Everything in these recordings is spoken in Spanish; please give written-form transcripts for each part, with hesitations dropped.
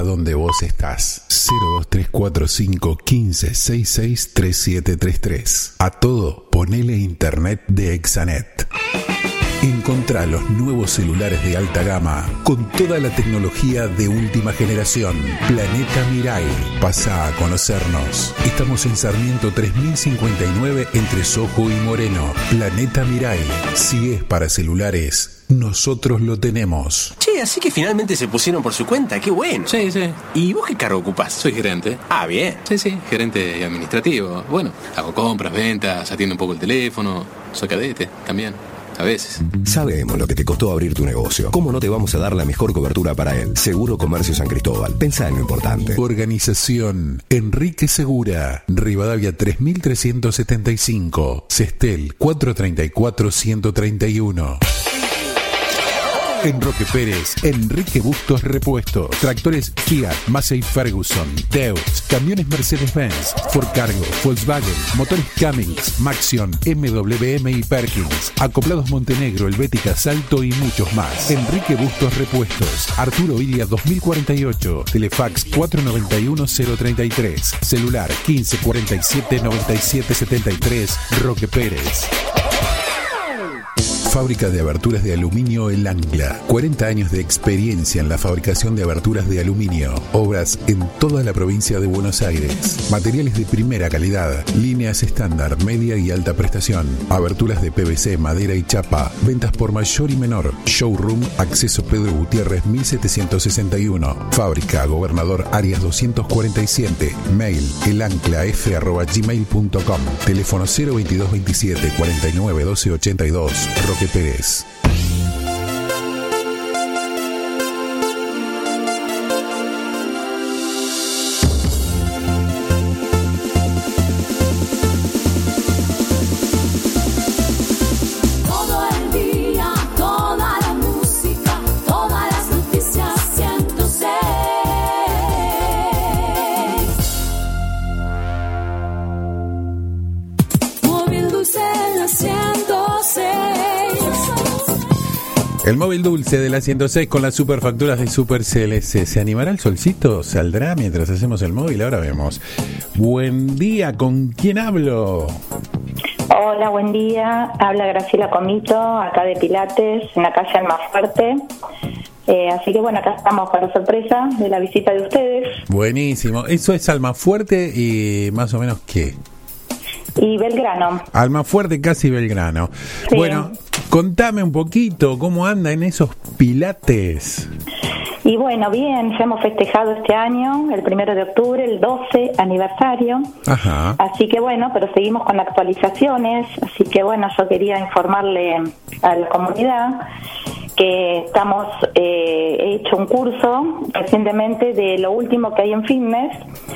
donde vos estás. 0234515663733. A todo, ponele internet de Exanet. Encontrá los nuevos celulares de alta gama con toda la tecnología de última generación. Planeta Mirai. Pasá a conocernos. Estamos en Sarmiento 3059 entre Sojo y Moreno. Planeta Mirai. Si es para celulares, nosotros lo tenemos. Che, así que finalmente se pusieron por su cuenta. ¡Qué bueno! Sí, sí. ¿Y vos qué cargo ocupás? Soy gerente. Ah, bien. Sí, gerente administrativo. Bueno, hago compras, ventas, atiendo un poco el teléfono. Soy cadete también. A veces. Sabemos lo que te costó abrir tu negocio. ¿Cómo no te vamos a dar la mejor cobertura para él? Seguro Comercio San Cristóbal. Pensá en lo importante. Organización Enrique Segura. Rivadavia 3375. Sestel 434-131. En Roque Pérez, Enrique Bustos Repuestos. Tractores Fiat, Massey Ferguson, Deutz, camiones Mercedes-Benz, Ford Cargo, Volkswagen, motores Cummins, Maxion, MWM y Perkins, acoplados Montenegro, Helvética, Salto y muchos más. Enrique Bustos Repuestos, Arturo Ilia 2048, Telefax 491-033, celular 1547-9773, Roque Pérez. Fábrica de aberturas de aluminio El Ancla. 40 años de experiencia en la fabricación de aberturas de aluminio. Obras en toda la provincia de Buenos Aires. Materiales de primera calidad. Líneas estándar, media y alta prestación. Aberturas de PVC, madera y chapa. Ventas por mayor y menor. Showroom, Acceso Pedro Gutiérrez 1761. Fábrica Gobernador Arias 247. Mail elanclaf@gmail.com. Teléfono 02227 49 12 82. Roque Pérez. El móvil dulce de la 106 con las superfacturas de Super CLS. ¿Se animará el solcito? ¿Saldrá mientras hacemos el móvil? Ahora vemos. Buen día, ¿con quién hablo? Hola, buen día. Habla Graciela Comito, acá de Pilates, en la calle Almafuerte. Así que bueno, acá estamos con la sorpresa de la visita de ustedes. Buenísimo. ¿Eso es Almafuerte y más o menos qué? Y Belgrano. Almafuerte, casi Belgrano. Sí. Bueno, contame un poquito cómo anda en esos pilates. Y bueno, bien, ya hemos festejado este año, el 1 de octubre, el 12 aniversario. Ajá. Así que bueno, pero seguimos con actualizaciones. Así que bueno, yo quería informarle a la comunidad que estamos, he hecho un curso recientemente de lo último que hay en fitness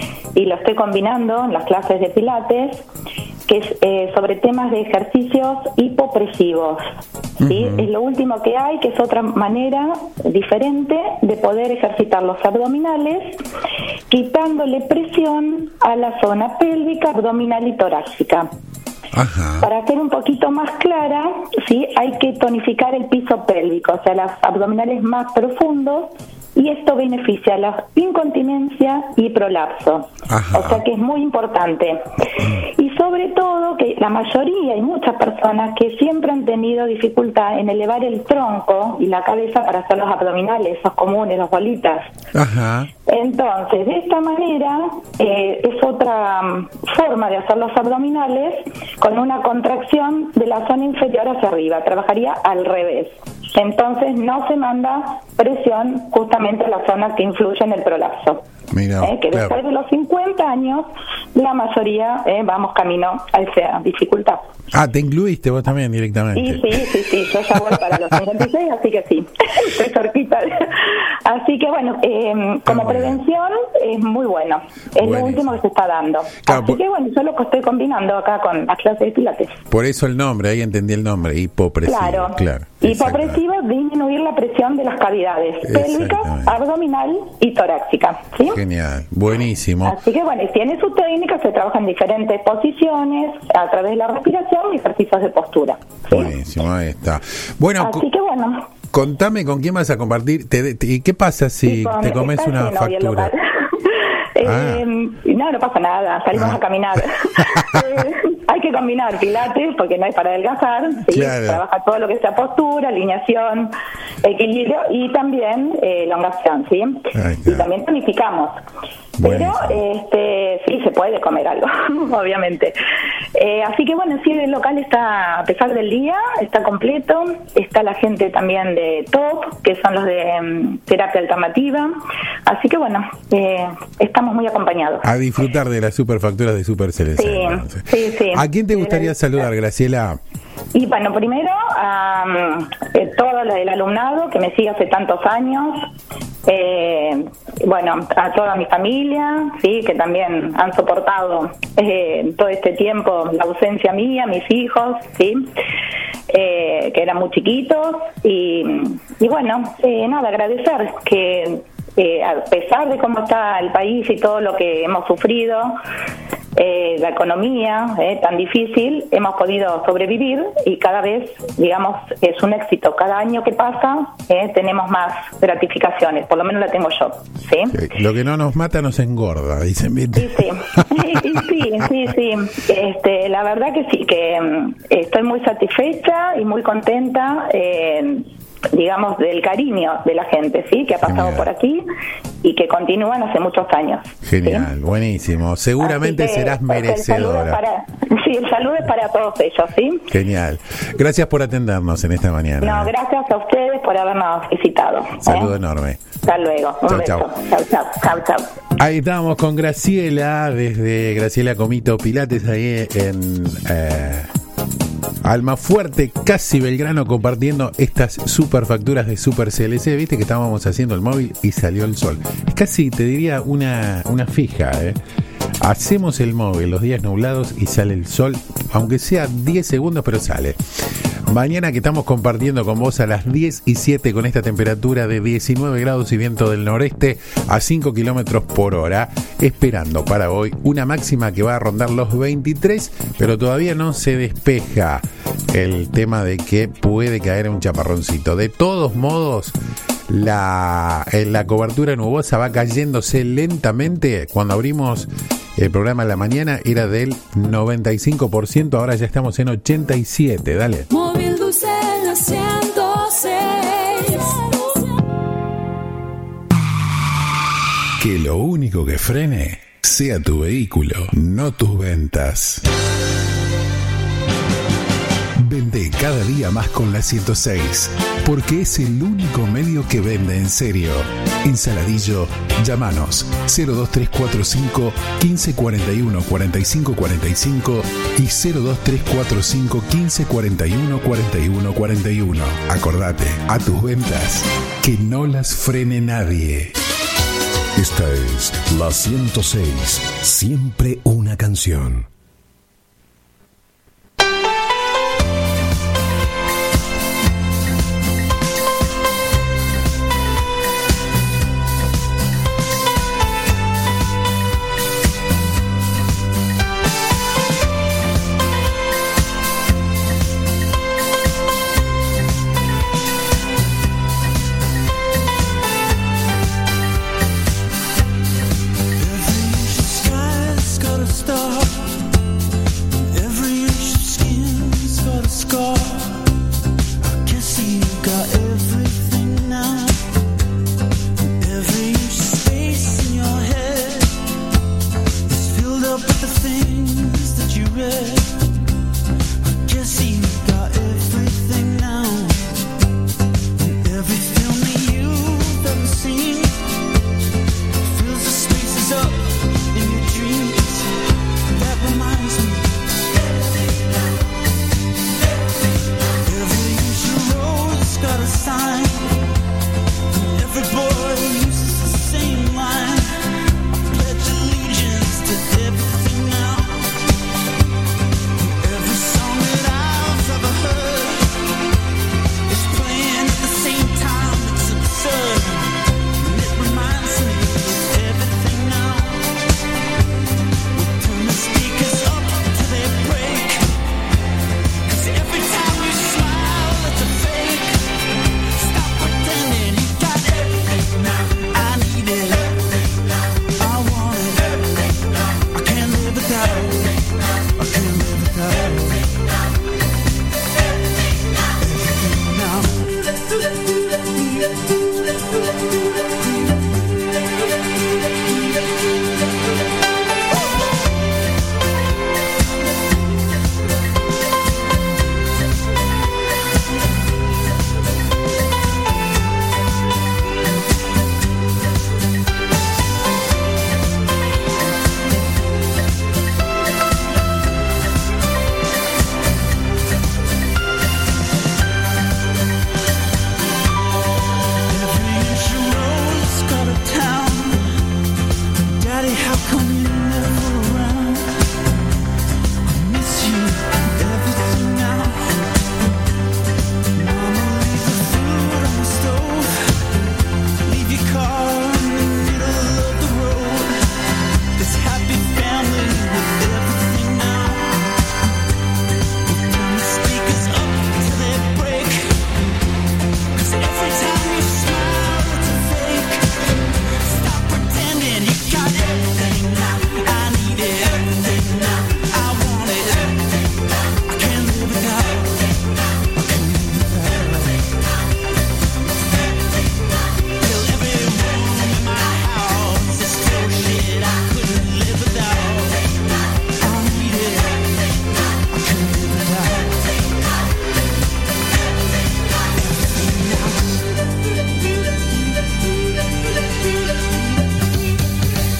y lo estoy combinando en las clases de pilates, que es sobre temas de ejercicios hipopresivos. ¿Sí? Uh-huh. Es lo último que hay, que es otra manera diferente de poder ejercitar los abdominales, quitándole presión a la zona pélvica, abdominal y torácica. Ajá. Para hacer un poquito más clara, sí, hay que tonificar el piso pélvico, o sea, los abdominales más profundos, y esto beneficia la incontinencia y prolapso. Ajá. O sea que es muy importante. Y sobre todo que la mayoría, hay muchas personas que siempre han tenido dificultad en elevar el tronco y la cabeza para hacer los abdominales, esos comunes, las bolitas. Ajá. Entonces, de esta manera, es otra forma de hacer los abdominales con una contracción de la zona inferior hacia arriba. Trabajaría al revés. Entonces, no se manda presión justamente a la zona que influye en el prolapso. Mira, que claro. Después de los 50 años, la mayoría vamos camino a esa dificultad. Ah, ¿te incluiste vos también directamente? Y sí, yo ya voy para los 56, así que sí, estoy cerquita. Así que bueno, como prevención es muy bueno, es Buenísimo. Lo último que se está dando. Claro, así que bueno, yo lo que estoy combinando acá con las clases de pilates. Por eso el nombre, ahí entendí el nombre, hipopresivo. Claro. Hipopresivo, disminuir la presión de las cavidades pélvica, abdominal y torácica, ¿sí? Genial, buenísimo. Así que bueno, tiene su técnica, se trabaja en diferentes posiciones, a través de la respiración y ejercicios de postura, ¿sí? Buenísimo, ahí está. Bueno, así que bueno, Contame con quién vas a compartir. ¿Y qué pasa si te comes una factura? No pasa nada, salimos a caminar. Hay que combinar pilates porque no hay para adelgazar, ¿sí? Claro. Trabaja todo lo que sea postura, alineación, equilibrio y también elongación, ¿sí? Ay, claro. Y también tonificamos. Buenísimo. Pero sí se puede comer algo, obviamente. Así que bueno, sí, el local está, a pesar del día, está completo. Está la gente también de TOP, que son los de terapia alternativa. Así que bueno, estamos muy acompañados. A disfrutar de las superfacturas de Super CLC. Sí. ¿A quién te gustaría saludar, Graciela? Y bueno, primero a todo el alumnado que me sigue hace tantos años. Bueno, a toda mi familia, sí, que también han soportado todo este tiempo la ausencia mía, mis hijos, sí, que eran muy chiquitos y bueno, nada, agradecer que a pesar de cómo está el país y todo lo que hemos sufrido, la economía tan difícil, hemos podido sobrevivir y cada vez, digamos, es un éxito. Cada año que pasa tenemos más gratificaciones, por lo menos la tengo yo, ¿sí? Lo que no nos mata nos engorda, dicen bien. Sí. La verdad que sí, que estoy muy satisfecha y muy contenta, digamos, del cariño de la gente, sí, que ha pasado por aquí y que continúan hace muchos años. Genial, ¿sí? Buenísimo. Seguramente serás merecedora. El saludo es para todos ellos, ¿sí? Genial. Gracias por atendernos en esta mañana. No, gracias a ustedes por habernos visitado. Saludo enorme. Hasta luego. Un beso. Chau. Ahí estamos con Graciela, desde Graciela Comito Pilates, ahí en Almafuerte, casi Belgrano, compartiendo estas superfacturas de Super CLC. Viste que estábamos haciendo el móvil y salió el sol. Es casi, te diría, una fija, Hacemos el móvil los días nublados y sale el sol, aunque sea 10 segundos, pero sale. Mañana que estamos compartiendo con vos a las 10:07 con esta temperatura de 19 grados y viento del noreste a 5 kilómetros por hora, esperando para hoy una máxima que va a rondar los 23, pero todavía no se despeja el tema de que puede caer un chaparroncito. De todos modos, la cobertura nubosa va cayéndose lentamente. Cuando abrimos el programa en la mañana era del 95%, ahora ya estamos en 87%. Dale. Móvil Dulce 106. Que lo único que frene sea tu vehículo, no tus ventas. Vende cada día más con la 106, porque es el único medio que vende en serio. En Saladillo, llámanos 02345 1541 4545 y 02345 1541 4141. Acordate, a tus ventas, que no las frene nadie. Esta es la 106, siempre una canción.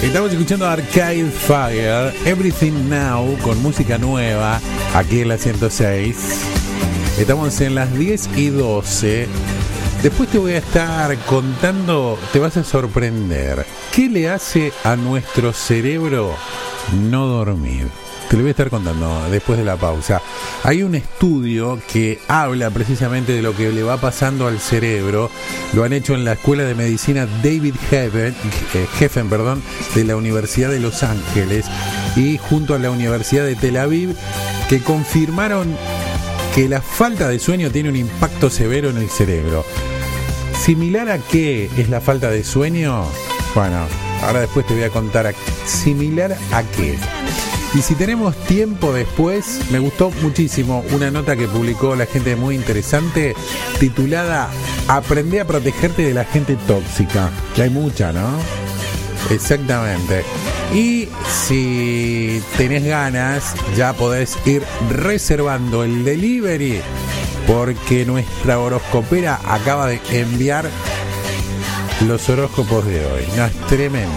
Estamos escuchando Arcade Fire, Everything Now, con música nueva, aquí en la 106. Estamos en las 10:12. Después te voy a estar contando, te vas a sorprender, ¿qué le hace a nuestro cerebro no dormir? Te lo voy a estar contando después de la pausa. Hay un estudio que habla precisamente de lo que le va pasando al cerebro. Lo han hecho en la Escuela de Medicina David Geffen, de la Universidad de Los Ángeles y junto a la Universidad de Tel Aviv, que confirmaron que la falta de sueño tiene un impacto severo en el cerebro. ¿Similar a qué es la falta de sueño? Bueno, ahora después te voy a contar similar a qué. Y si tenemos tiempo después, me gustó muchísimo una nota que publicó la gente muy interesante, titulada Aprende a protegerte de la gente tóxica. Que hay mucha, ¿no? Exactamente. Y si tenés ganas, ya podés ir reservando el delivery, porque nuestra horoscopera acaba de enviar los horóscopos de hoy. No, es tremendo.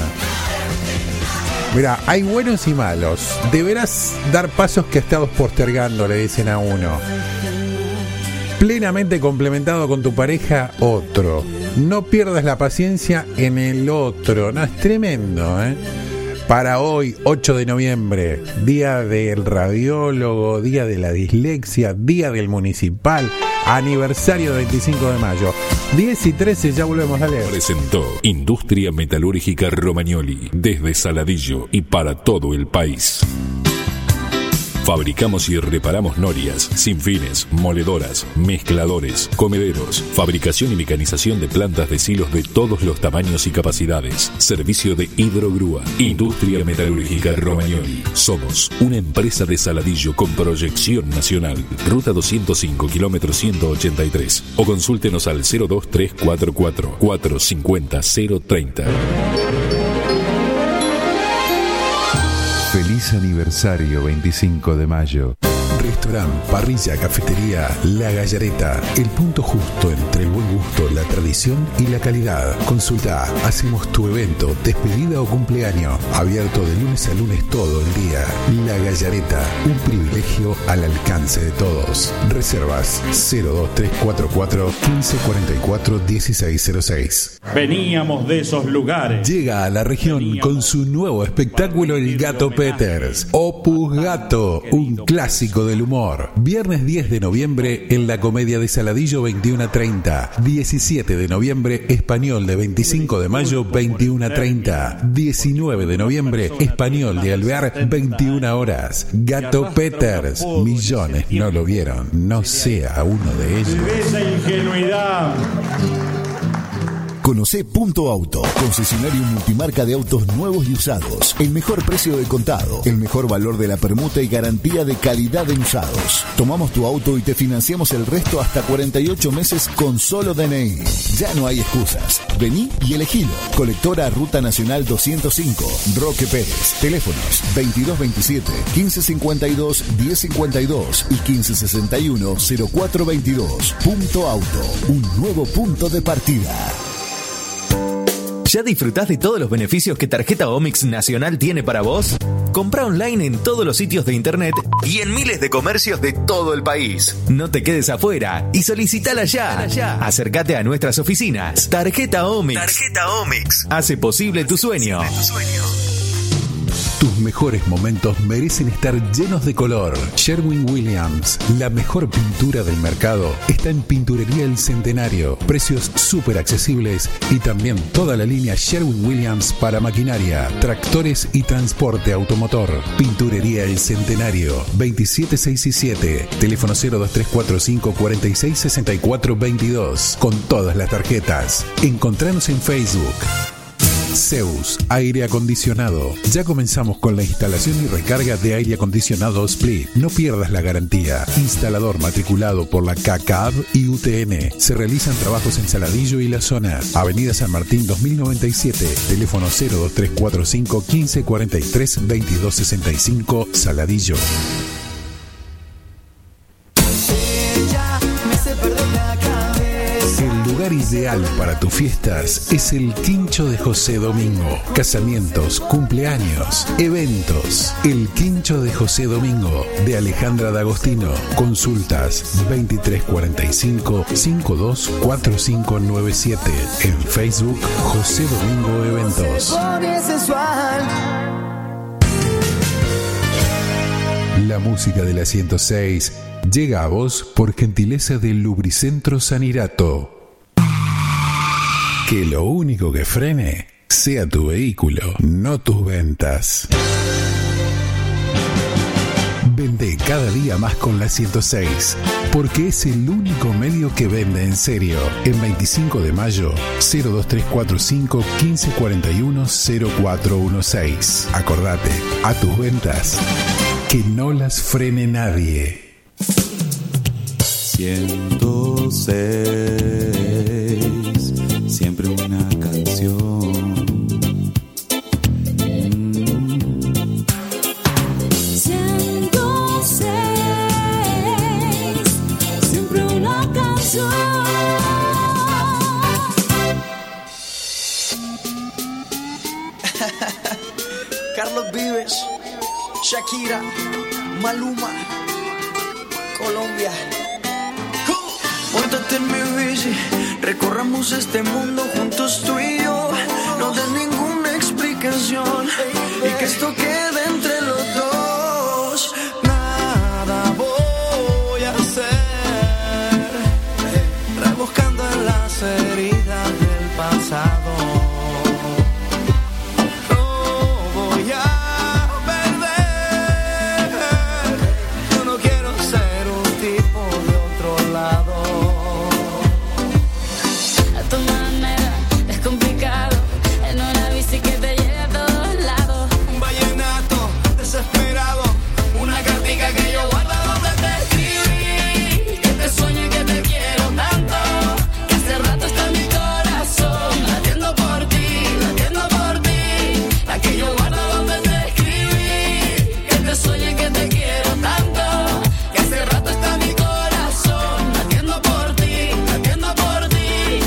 Mira, hay buenos y malos. Deberás dar pasos que estabas postergando, le dicen a uno. Plenamente complementado con tu pareja, otro. No pierdas la paciencia en el otro. No, es tremendo, ¿eh? Para hoy, 8 de noviembre, día del radiólogo, día de la dislexia, día del municipal, aniversario del 25 de mayo. 10:13, ya volvemos, dale. Presentó Industria Metalúrgica Romagnoli, desde Saladillo y para todo el país. Fabricamos y reparamos norias, sinfines, moledoras, mezcladores, comederos, fabricación y mecanización de plantas de silos de todos los tamaños y capacidades. Servicio de hidrogrúa. Industria Metalúrgica Romagnoli. Somos una empresa de Saladillo con proyección nacional. Ruta 205, kilómetro 183. O consúltenos al 02344 450 030. Feliz aniversario 25 de mayo. Restaurante, parrilla, cafetería, La Gallareta. El punto justo entre el buen gusto, la tradición y la calidad. Consulta, hacemos tu evento, despedida o cumpleaños. Abierto de lunes a lunes todo el día. La Gallareta, un privilegio al alcance de todos. Reservas 02344 1544 1606. Veníamos de esos lugares. Llega a la región con su nuevo espectáculo El Gato Peters. Opus Gato, un clásico del humor. Viernes 10 de noviembre en la Comedia de Saladillo 21:30. 17 de noviembre Español de 25 de mayo 21:30. 19 de noviembre Español de Alvear 21 horas. Gato Peters. Millones no lo vieron. No sea uno de ellos. Esa ingenuidad. Conocé Punto Auto, concesionario multimarca de autos nuevos y usados. El mejor precio de contado, el mejor valor de la permuta y garantía de calidad en usados. Tomamos tu auto y te financiamos el resto hasta 48 meses con solo DNI. Ya no hay excusas. Vení y elegilo. Colectora Ruta Nacional 205, Roque Pérez. Teléfonos 2227 1552 1052 y 1561 0422. Punto Auto, un nuevo punto de partida. ¿Ya disfrutás de todos los beneficios que Tarjeta Omix Nacional tiene para vos? Comprá online en todos los sitios de internet y en miles de comercios de todo el país. No te quedes afuera y solicitala ya. Acércate a nuestras oficinas. Tarjeta Omix. Tarjeta Omix. Hace posible tu sueño. Tus mejores momentos merecen estar llenos de color. Sherwin-Williams, la mejor pintura del mercado, está en Pinturería El Centenario. Precios súper accesibles y también toda la línea Sherwin-Williams para maquinaria, tractores y transporte automotor. Pinturería El Centenario, 27667. Teléfono 02345 466422. Con todas las tarjetas. Encontranos en Facebook. Zeus Aire Acondicionado. Ya comenzamos con la instalación y recarga de aire acondicionado Split. No pierdas la garantía. Instalador matriculado por la CACAB y UTN. Se realizan trabajos en Saladillo y la zona. Avenida San Martín 2097. Teléfono 02345 1543 2265 Saladillo. El lugar ideal ideal para tus fiestas es el Quincho de José Domingo. Casamientos, cumpleaños, eventos. El Quincho de José Domingo de Alejandra D'Agostino. Consultas 2345-524597. En Facebook José Domingo Eventos. La música de la 106 llega a vos por gentileza del Lubricentro Sanirato. Que lo único que frene sea tu vehículo, no tus ventas. Vende cada día más con la 106, porque es el único medio que vende en serio. En 25 de mayo, 02345 1541 0416. Acordate, a tus ventas, que no las frene nadie. 106, siempre una canción. 106, siempre una canción. Carlos Vives, Shakira, Maluma, Colombia. Móntate en mi bici, recorramos este mundo juntos tú y yo. No des ninguna explicación y que esto quede entre los dos. Nada voy a hacer, rebuscando en las heridas del pasado. No voy a perder, yo no quiero ser un tipo de otro lado. Que yo guardo donde te escribí, que te sueño y que te quiero tanto, que hace rato está en mi corazón, latiendo por ti, la que yo guardo donde te escribí, que te sueño y que te quiero tanto, que hace rato está en mi corazón, latiendo por ti, latiendo por ti.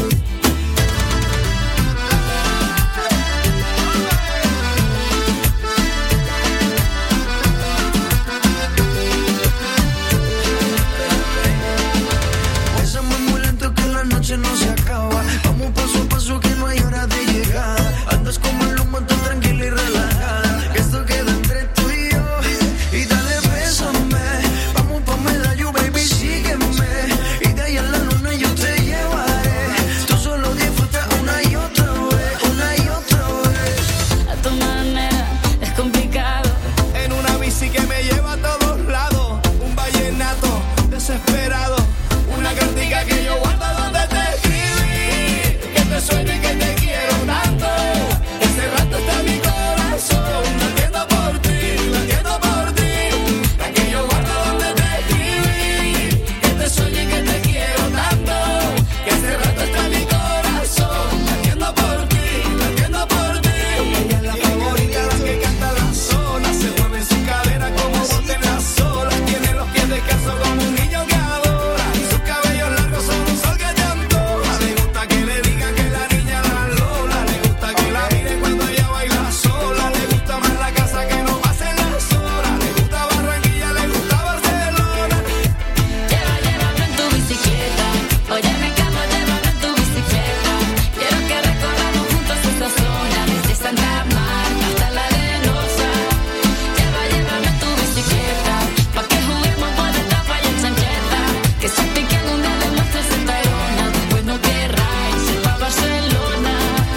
No se acaba, vamos paso a paso que no hay hora de llegar. Andas como el humo tan tranquila y relajada, que esto queda entre tú y yo. Y dale bésame, vamos pa' Medallo, baby, sígueme. Y de ahí a la luna yo te llevaré. Tú solo disfruta una y otra vez, una y otra vez. A tu manera es complicado. En una bici que me lleva a todos lados, un vallenato desesperado, una cantica que yo guardo donde te sueño y que te quiero tanto, ese rato está en mi corazón, latiendo por ti, la que yo guardo donde te escribí, que te sueño y que te quiero tanto, que ese rato está en mi corazón, latiendo por ti. Ella es la favorita, la que canta la sola, se mueve en su cadera como bote en la sola, tiene los pies descalzos como un niño que adora, y sus cabellos largos son un sol que te antoja, le gusta que le digan que la niña la Lola, le gusta que la miren cuando ella baila sola, le gusta más la casa que no pasen las horas, le gusta Barranquilla, le gusta Barcelona. Llévame en tu bicicleta, oye mi cama, llévame en tu bicicleta, quiero que recorramos juntos esta zona, desde Santa Marta hasta la Arenosa. Llévame en tu bicicleta, pa' que juguemos por esta falla en chancheta, que se pique un día de nuestra Tayrona, después no querrá irse pa' Barcelona.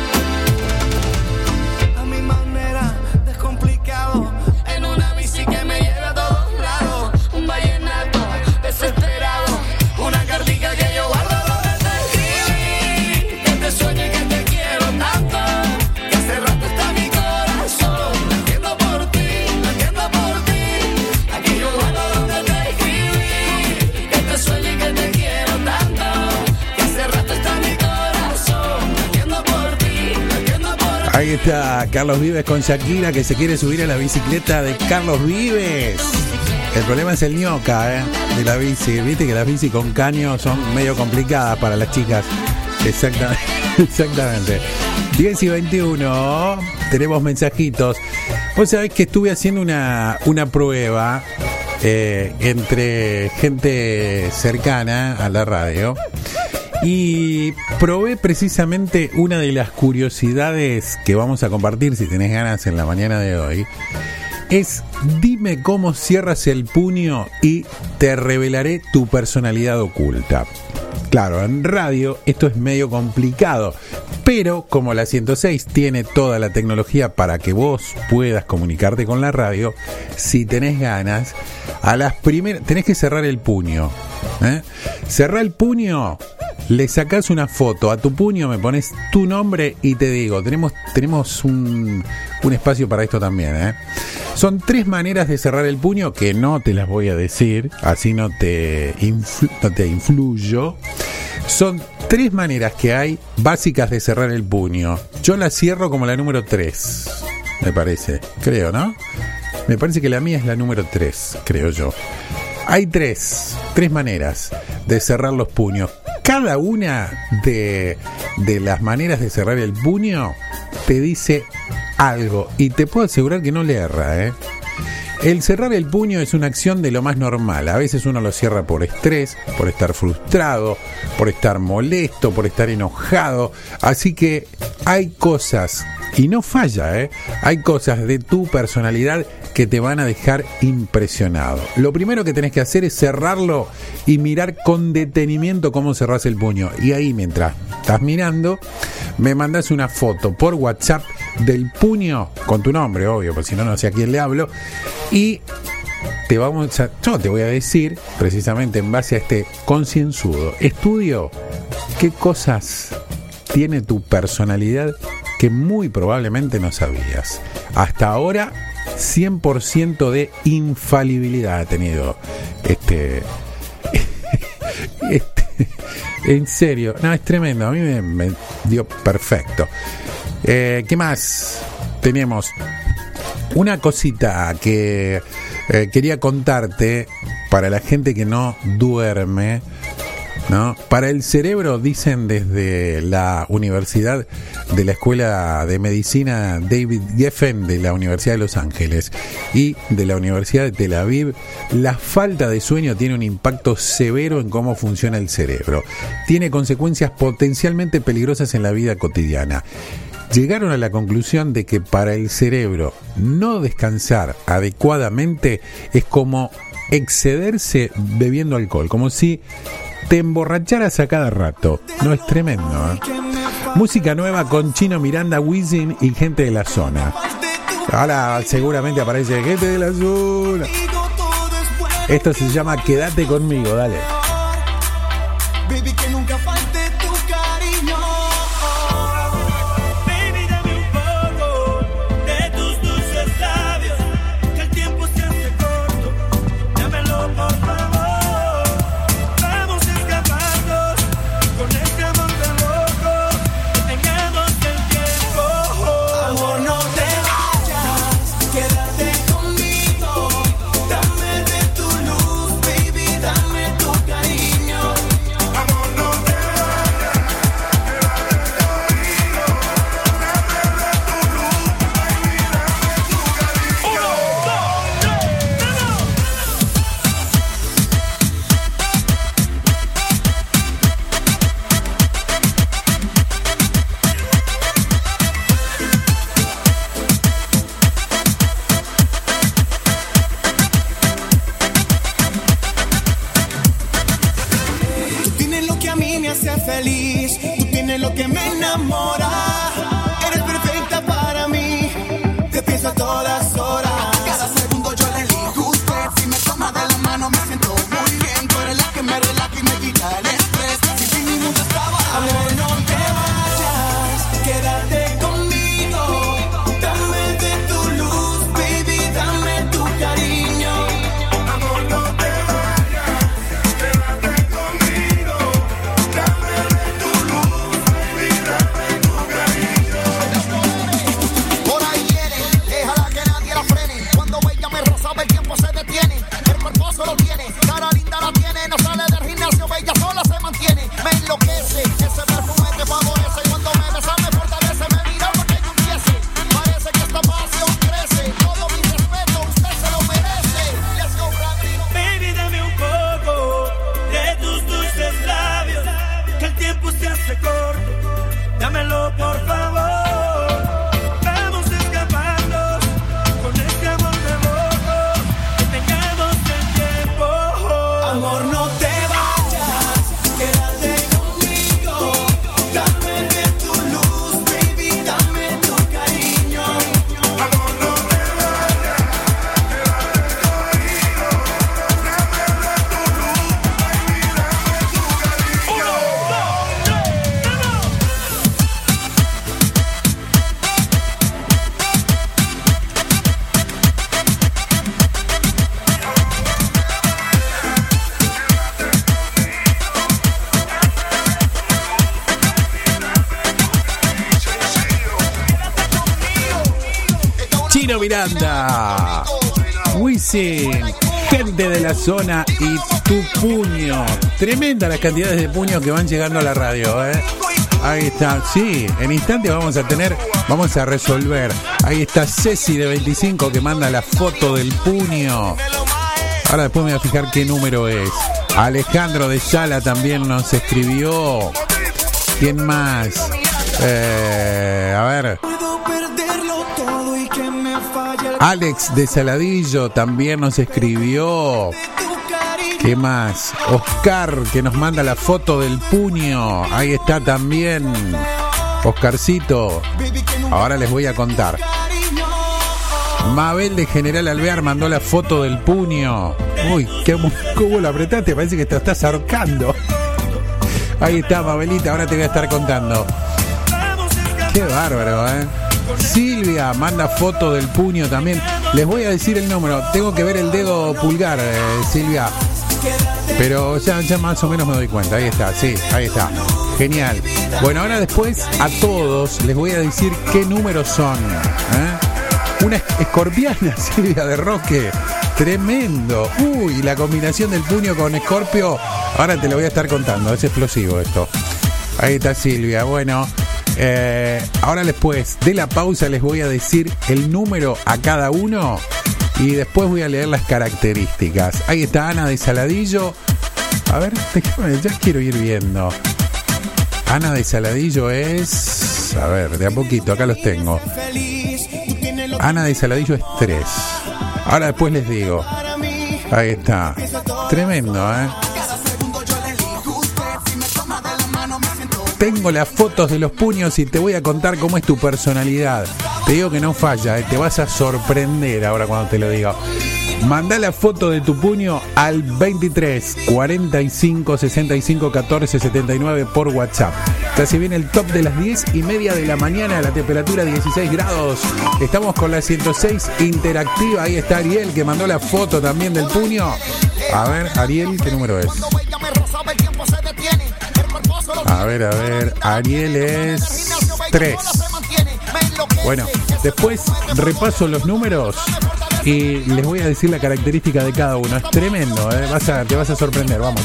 A mi manera, descomplicado, en una bici que me lleve a todos lados, un vallenato desesperado, una cartica que yo guardo donde te escribí, que te sueño y que te quiero tanto, que hace rato está en mi corazón, latiendo por ti, la que yo guardo donde te escribí, que te sueño y que te quiero tanto, que hace rato está en mi corazón, latiendo por ti. Ahí está Carlos Vives con Shakira, que se quiere subir a la bicicleta de Carlos Vives. El problema es el ñoca, de la bici. Viste que las bici con caño son medio complicadas para las chicas. Exactamente. 10 y 21. Tenemos mensajitos. Vos sabés que estuve haciendo una prueba entre gente cercana a la radio. Y probé precisamente una de las curiosidades que vamos a compartir, si tenés ganas, en la mañana de hoy. Es: dime cómo cierras el puño y te revelaré tu personalidad oculta. Claro, en radio esto es medio complicado, pero como la 106 tiene toda la tecnología para que vos puedas comunicarte con la radio, si tenés ganas, a las primeras tenés que cerrar el puño. Cerrá el puño, le sacás una foto a tu puño, me pones tu nombre y te digo, tenemos un espacio para esto también. Son 3 maneras de cerrar el puño que no te las voy a decir, así no te influyo. Son 3 maneras que hay básicas de cerrar el puño. Yo la cierro como la número 3, me parece, creo, ¿no? Me parece que la mía es la número 3, creo yo. Hay 3 maneras de cerrar los puños. Cada una de las maneras de cerrar el puño te dice algo y te puedo asegurar que no le erra. El cerrar el puño es una acción de lo más normal. A veces uno lo cierra por estrés, por estar frustrado, por estar molesto, por estar enojado. Así que hay cosas, y no falla, hay cosas de tu personalidad que te van a dejar impresionado. Lo primero que tenés que hacer es cerrarlo y mirar con detenimiento cómo cerrás el puño. Y ahí, mientras estás mirando, me mandás una foto por WhatsApp del puño, con tu nombre, obvio, porque si no, no sé a quién le hablo. Y yo te voy a decir, precisamente en base a este concienzudo estudio, qué cosas tiene tu personalidad que muy probablemente no sabías. Hasta ahora, 100% de infalibilidad ha tenido en serio, no, es tremendo. A mí me dio perfecto. ¿Qué más tenemos? Una cosita que quería contarte para la gente que no duerme, ¿no? Para el cerebro, dicen desde la Universidad de la Escuela de Medicina David Geffen de la Universidad de Los Ángeles y de la Universidad de Tel Aviv, la falta de sueño tiene un impacto severo en cómo funciona el cerebro. Tiene consecuencias potencialmente peligrosas en la vida cotidiana. Llegaron a la conclusión de que para el cerebro no descansar adecuadamente es como excederse bebiendo alcohol, como si te emborracharas a cada rato. No, es tremendo, Música nueva con Chino Miranda, Wisin y gente de la zona. Ahora seguramente aparece gente de la zona. Esto se llama Quédate conmigo, dale. Baby, que nunca falte tu cariño. Baby, dame un poco de tus dulces labios, que el tiempo se hace corto. Dámelo, por favor. Vamos a escaparnos con este amor tan loco. Tengamos el tiempo. Amor, no te vayas, quédate conmigo. Dame de tu luz, baby, dame tu cariño. Amor, no te vayas, quédate conmigo. Tú tienes lo que a mí me hace feliz, tú tienes lo que me enamora. Eres perfecta para mí, te pienso a todas horas. Cada segundo yo le elijo usted, si me toma de la mano me siento muy bien. Tú eres la que me relaja y me quita el estrés. Sin ti ni mucho estaba. Amor, no te vayas, quédate conmigo. Dame de tu luz, baby, dame tu cariño. Amor, no te vayas, quédate conmigo. Dame de tu luz, baby, dame Chino Miranda, Wisin, gente de la zona y tu puño. Tremenda las cantidades de puños que van llegando a la radio, ¿eh? Ahí está, sí, en instante vamos a resolver. Ahí está Ceci de 25 que manda la foto del puño. Ahora después me voy a fijar qué número es. Alejandro de Sala también nos escribió. ¿Quién más? A ver. Alex de Saladillo también nos escribió. ¿Qué más? Oscar, que nos manda la foto del puño. Ahí está también Oscarcito. Ahora les voy a contar. Mabel de General Alvear mandó la foto del puño. Uy, ¿cómo lo apretaste? Parece que te estás ahorcando. Ahí está, Mabelita, ahora te voy a estar contando. Qué bárbaro, ¿eh? Silvia manda foto del puño también. Les voy a decir el número. Tengo que ver el dedo pulgar, Silvia. Pero ya más o menos me doy cuenta. Ahí está, sí, ahí está. Genial. Bueno, ahora después a todos les voy a decir qué números son. Una escorpiana, Silvia de Roque. Tremendo. Uy, la combinación del puño con Escorpio. Ahora te lo voy a estar contando. Es explosivo esto. Ahí está Silvia. Bueno, ahora después de la pausa les voy a decir el número a cada uno. Y después voy a leer las características. Ahí está Ana de Saladillo. A ver, ya quiero ir viendo. Ana de Saladillo es... A ver, de a poquito, acá los tengo. Ana de Saladillo es 3. Ahora después les digo. Ahí está. Tremendo, ¿eh? Tengo las fotos de los puños y te voy a contar cómo es tu personalidad. Te digo que no falla, te vas a sorprender ahora cuando te lo digo. Mandá la foto de tu puño al 23 45 65 14 79 por WhatsApp. Casi viene el top de las 10:30 de la mañana, la temperatura 16 grados. Estamos con la 106 interactiva. Ahí está Ariel que mandó la foto también del puño. A ver, Ariel, ¿qué número es? A ver, Ariel es 3. Bueno, después repaso los números y les voy a decir la característica de cada uno. Es tremendo, ¿eh? Te vas a sorprender, vamos.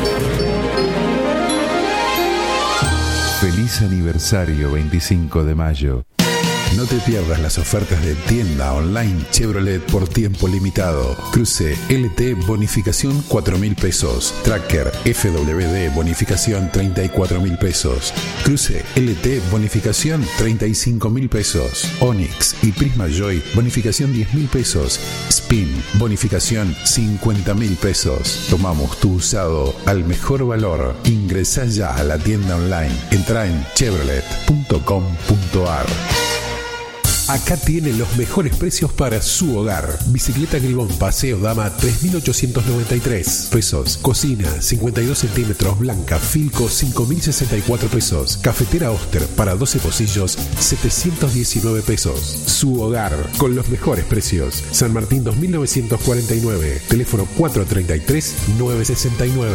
Feliz aniversario 25 de mayo. No te pierdas las ofertas de tienda online Chevrolet por tiempo limitado. Cruce LT bonificación 4.000 pesos. Tracker FWD bonificación 34.000 pesos. Cruce LT bonificación 35.000 pesos. Onix y Prisma Joy bonificación 10.000 pesos. Spin bonificación 50.000 pesos. Tomamos tu usado al mejor valor. Ingresá ya a la tienda online. Entrá en chevrolet.com.ar. Acá tiene los mejores precios para su hogar. Bicicleta Gribón Paseo Dama 3.893 pesos. Cocina 52 centímetros blanca Filco 5.064 pesos. Cafetera Oster para 12 pocillos 719 pesos. Su hogar con los mejores precios. San Martín 2949. Teléfono 433-969.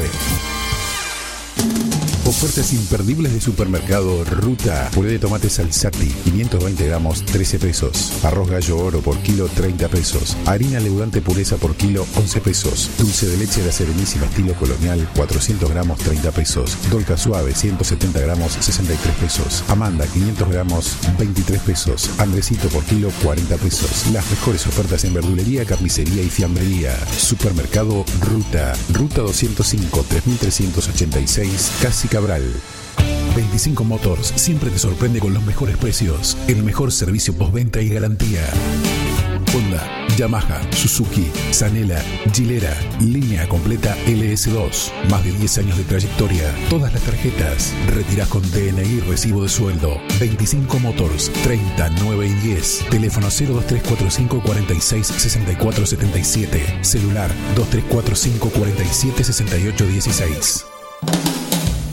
Ofertas imperdibles de supermercado Ruta. Puré de tomate Salsati, 520 gramos, 13 pesos. Arroz gallo oro por kilo, 30 pesos. Harina leudante pureza por kilo, 11 pesos. Dulce de leche de la Serenísima estilo colonial, 400 gramos, 30 pesos. Dolca suave, 170 gramos, 63 pesos. Amanda, 500 gramos, 23 pesos. Andresito por kilo, 40 pesos. Las mejores ofertas en verdulería, carnicería y fiambrería. Supermercado Ruta. Ruta 205, 3386, Casi Cabral. 25 Motors siempre te sorprende con los mejores precios, el mejor servicio postventa y garantía. Honda, Yamaha, Suzuki, Sanela, Gilera, línea completa LS2. Más de 10 años de trayectoria. Todas las tarjetas. Retirás con DNI y recibo de sueldo. 25 Motors, 30, 9 y 10. Teléfono 02345 46 64 77. Celular 2345 47 68 16.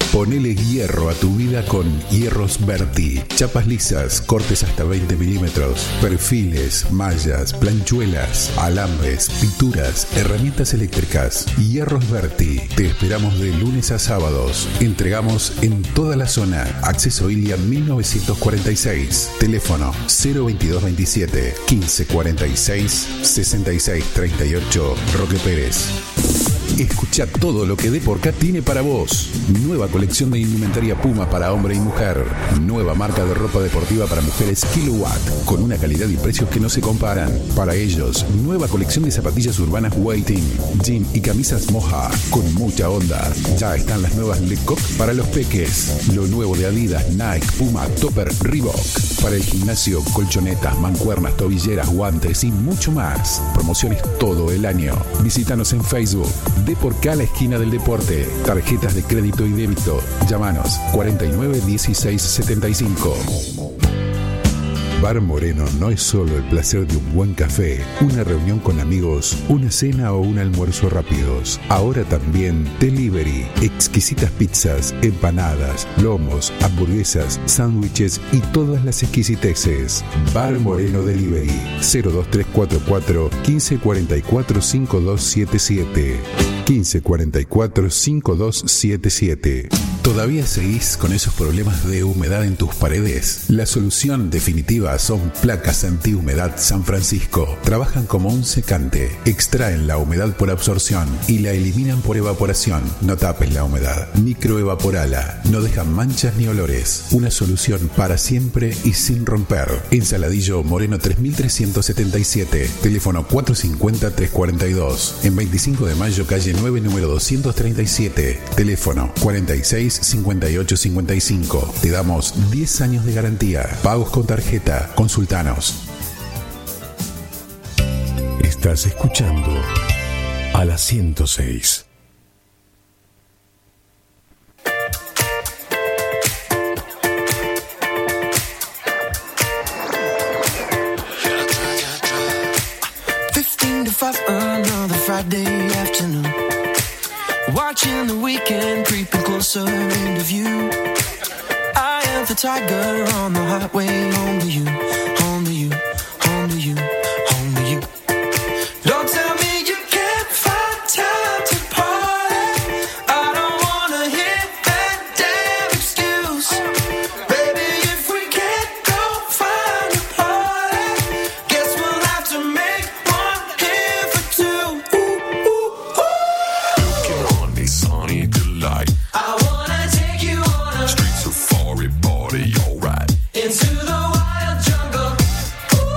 Ponele hierro a tu vida con Hierros Berti. Chapas lisas, cortes hasta 20 milímetros, perfiles, mallas, planchuelas, alambres, pinturas, herramientas eléctricas. Hierros Berti. Te esperamos de lunes a sábados. Entregamos en toda la zona. Acceso Ilia 1946. Teléfono 02227 1546 6638. Roque Pérez. Escucha todo lo que Deporca tiene para vos. Nueva colección de indumentaria Puma para hombre y mujer. Nueva marca de ropa deportiva para mujeres Kilowatt, con una calidad y precios que no se comparan. Para ellos, nueva colección de zapatillas urbanas Waiting, jean y camisas Moja, con mucha onda. Ya están las nuevas Le Coq para los peques. Lo nuevo de Adidas, Nike, Puma, Topper, Reebok. Para el gimnasio, colchonetas, mancuernas, tobilleras, guantes y mucho más. Promociones todo el año. Visítanos en Facebook. Deporca, la esquina del deporte. Tarjetas de crédito y débito. Llámanos 49 16 75. Bar Moreno no es solo el placer de un buen café, una reunión con amigos, una cena o un almuerzo rápidos. Ahora también delivery, exquisitas pizzas, empanadas, lomos, hamburguesas, sándwiches y todas las exquisiteces. Bar Moreno Delivery 02344 1544 5277 1544 5277. ¿Todavía seguís con esos problemas de humedad en tus paredes? La solución definitiva son Placas Antihumedad San Francisco. Trabajan como un secante, extraen la humedad por absorción y la eliminan por evaporación. No tapes la humedad, microevaporala, no dejan manchas ni olores. Una solución para siempre y sin romper. En Saladillo Moreno 3377, teléfono 450-342. En 25 de mayo, calle 9, número 237, teléfono 46-58-55. Te damos 10 años de garantía. Pagos con tarjeta. Consultanos. Estás escuchando a la 106. Another Friday afternoon, watching the weekend creeping closer into view. I am the tiger on the highway home to you, home to you, home to you, home to you. Don't tell me you can't find time to party. I don't wanna hear that damn excuse. Baby, if we can't go find a party, guess we'll have to make one here for two. Ooh, ooh, ooh. Get on me, Sonny Delight. I wanna take you on a Street safari party, alright. into the wild jungle. Ooh,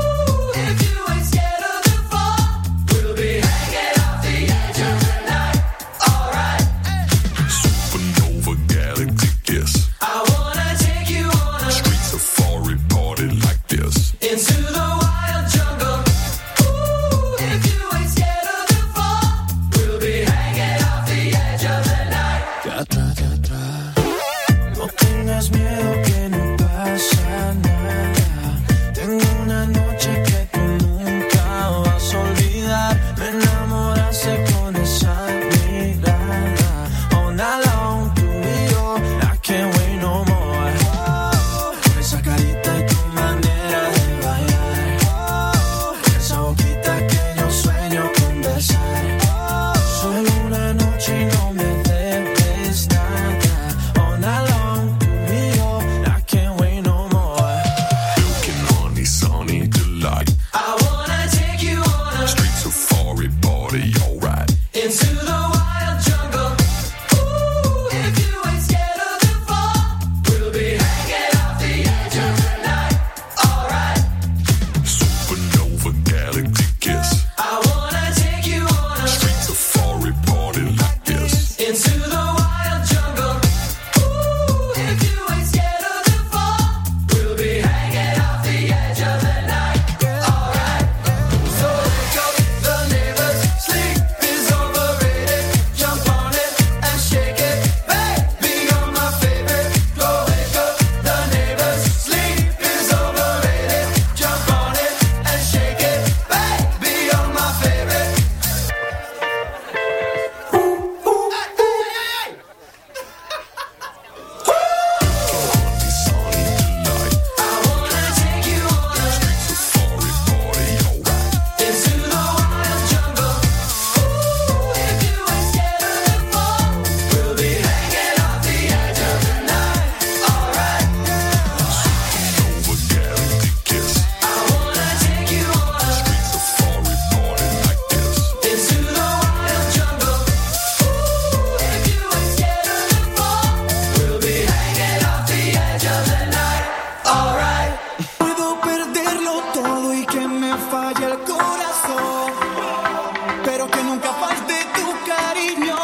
falle el corazón, pero que nunca falte tu cariño.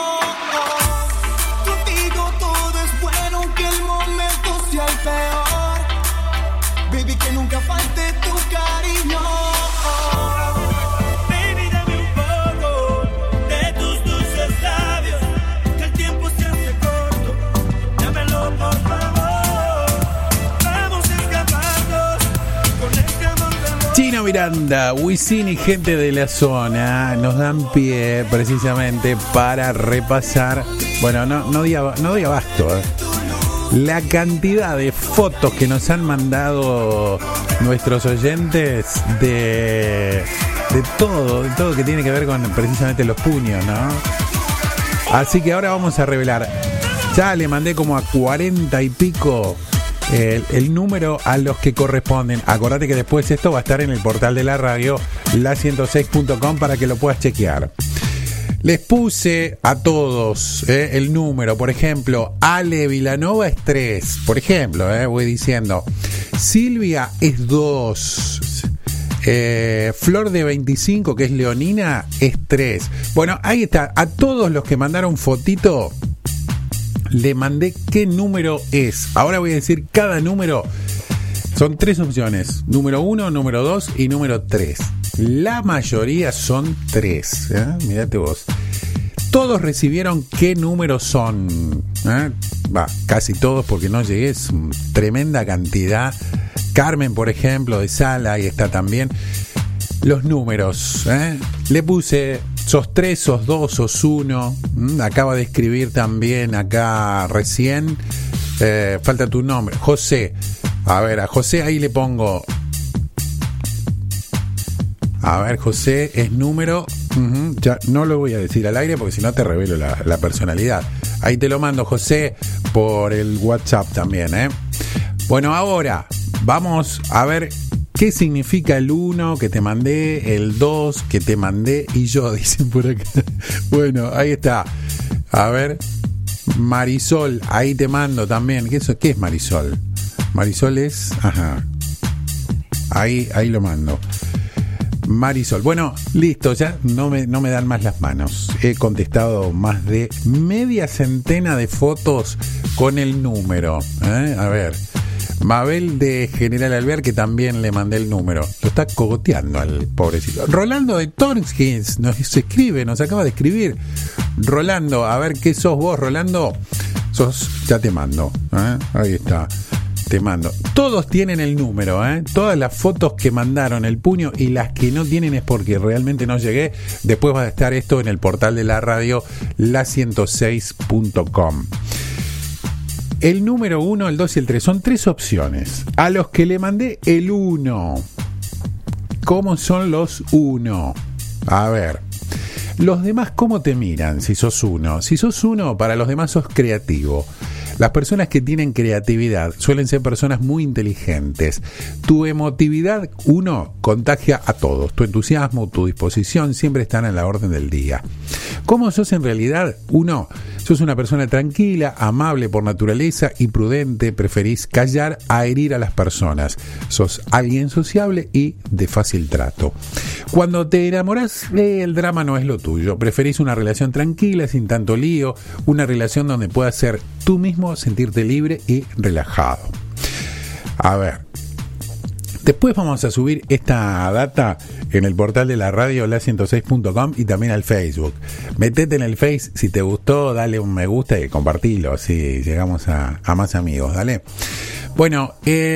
Contigo todo es bueno, aunque el momento sea el peor. Baby, que nunca falte tu cariño. Baby, dame un poco de tus dulces labios, que el tiempo se hace corto. Dámelo, por favor. Vamos a escaparnos con este amor de amor. Chino Miranda, Wisin y gente de la zona nos dan pie precisamente para repasar. Bueno, no di abasto, la cantidad de fotos que nos han mandado nuestros oyentes de todo que tiene que ver con precisamente los puños, ¿no? Así que ahora vamos a revelar. Ya le mandé como a 40 y pico el número a los que corresponden. Acordate que después esto va a estar en el portal de la radio, la106.com, para que lo puedas chequear. Les puse a todos el número. Por ejemplo, Ale Vilanova es 3. Por ejemplo, voy diciendo. Silvia es 2. Flor de 25, que es leonina, es 3. Bueno, ahí está. A todos los que mandaron fotito, le mandé qué número es. Ahora voy a decir cada número. Son 3 opciones. Número 1, número 2 y número 3. La mayoría son 3. Mirate vos. Todos recibieron qué números son. Casi todos, porque no llegué. Es tremenda cantidad. Carmen, por ejemplo, de Sala, ahí está también. Los números. Le puse sos 3, sos 2, sos 1. Acaba de escribir también acá recién. Falta tu nombre. José. A ver, a José ahí le pongo. A ver, José es número. Ya no lo voy a decir al aire porque si no te revelo la personalidad. Ahí te lo mando, José, por el WhatsApp también, Bueno, ahora vamos a ver qué significa el 1 que te mandé, el 2 que te mandé y yo, dicen por acá. Bueno, ahí está. A ver, Marisol, ahí te mando también. ¿Qué es Marisol? Marisol es... Ajá. Ahí lo mando. Marisol. Bueno, listo, ya no me dan más las manos. He contestado más de media centena de fotos con el número. A ver. Mabel de General Alvear, que también le mandé el número. Lo está cogoteando al pobrecito. Rolando de Torskins nos escribe, nos acaba de escribir. Rolando, a ver qué sos vos, Rolando. Ya te mando. Ahí está. Te mando. Todos tienen el número, Todas las fotos que mandaron el puño y las que no tienen es porque realmente no llegué. Después va a estar esto en el portal de la radio, la106.com. El número 1, el 2 y el 3 son 3 opciones. A los que le mandé el 1. ¿Cómo son los 1? A ver. Los demás, ¿cómo te miran si sos 1? Si sos 1, para los demás sos creativo. Las personas que tienen creatividad suelen ser personas muy inteligentes. Tu emotividad, 1, contagia a todos. Tu entusiasmo, tu disposición siempre están a la orden del día. ¿Cómo sos en realidad? 1, sos una persona tranquila, amable por naturaleza y prudente. Preferís callar a herir a las personas. Sos alguien sociable y de fácil trato. Cuando te enamorás, el drama no es lo tuyo. Preferís una relación tranquila, sin tanto lío. Una relación donde puedas ser tú mismo, sentirte libre y relajado. A ver, después vamos a subir esta data en el portal de la radio, la106.com, y también al Facebook. Metete en el Face, si te gustó, dale un me gusta y compartilo, así llegamos a más amigos, dale. Bueno,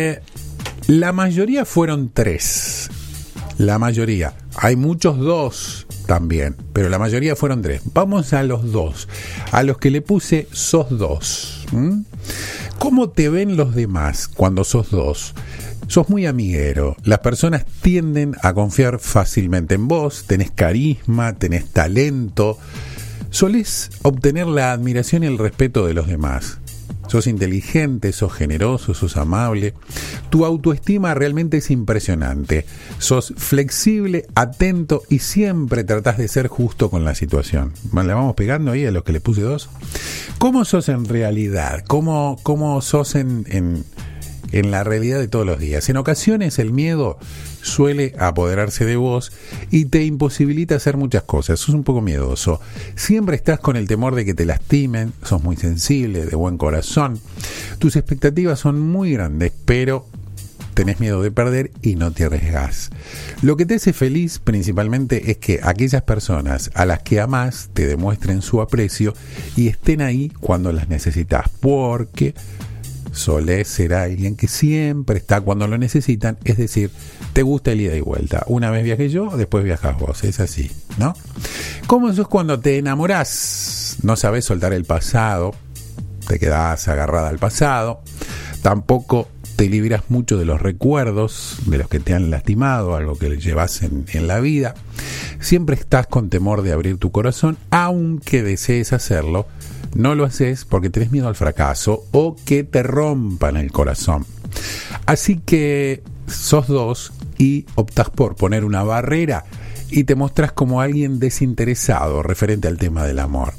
la mayoría fueron 3. La mayoría. Hay muchos 2 también, pero la mayoría fueron 3. Vamos a los 2. A los que le puse sos 2. ¿Cómo te ven los demás cuando sos 2? Sos muy amiguero. Las personas tienden a confiar fácilmente en vos. Tenés carisma, tenés talento. Solés obtener la admiración y el respeto de los demás. Sos inteligente, sos generoso, sos amable. Tu autoestima realmente es impresionante. Sos flexible, atento y siempre tratás de ser justo con la situación. ¿Le vamos pegando ahí a los que le puse 2? ¿Cómo sos en realidad? ¿Cómo sos en la realidad de todos los días? En ocasiones el miedo suele apoderarse de vos y te imposibilita hacer muchas cosas. Sos un poco miedoso. Siempre estás con el temor de que te lastimen, sos muy sensible, de buen corazón. Tus expectativas son muy grandes, pero tenés miedo de perder y no te arriesgás. Lo que te hace feliz principalmente es que aquellas personas a las que amás te demuestren su aprecio y estén ahí cuando las necesitas, porque solés ser alguien que siempre está cuando lo necesitan, es decir, te gusta el ida y vuelta. Una vez viajé yo, después viajás vos, es así, ¿no? ¿Cómo sos cuando te enamorás? No sabés soltar el pasado, te quedás agarrada al pasado, tampoco te libras mucho de los recuerdos de los que te han lastimado, algo que llevas en la vida. Siempre estás con temor de abrir tu corazón, aunque desees hacerlo, no lo haces porque tenés miedo al fracaso o que te rompan el corazón. Así que sos 2 y optás por poner una barrera y te mostrás como alguien desinteresado referente al tema del amor.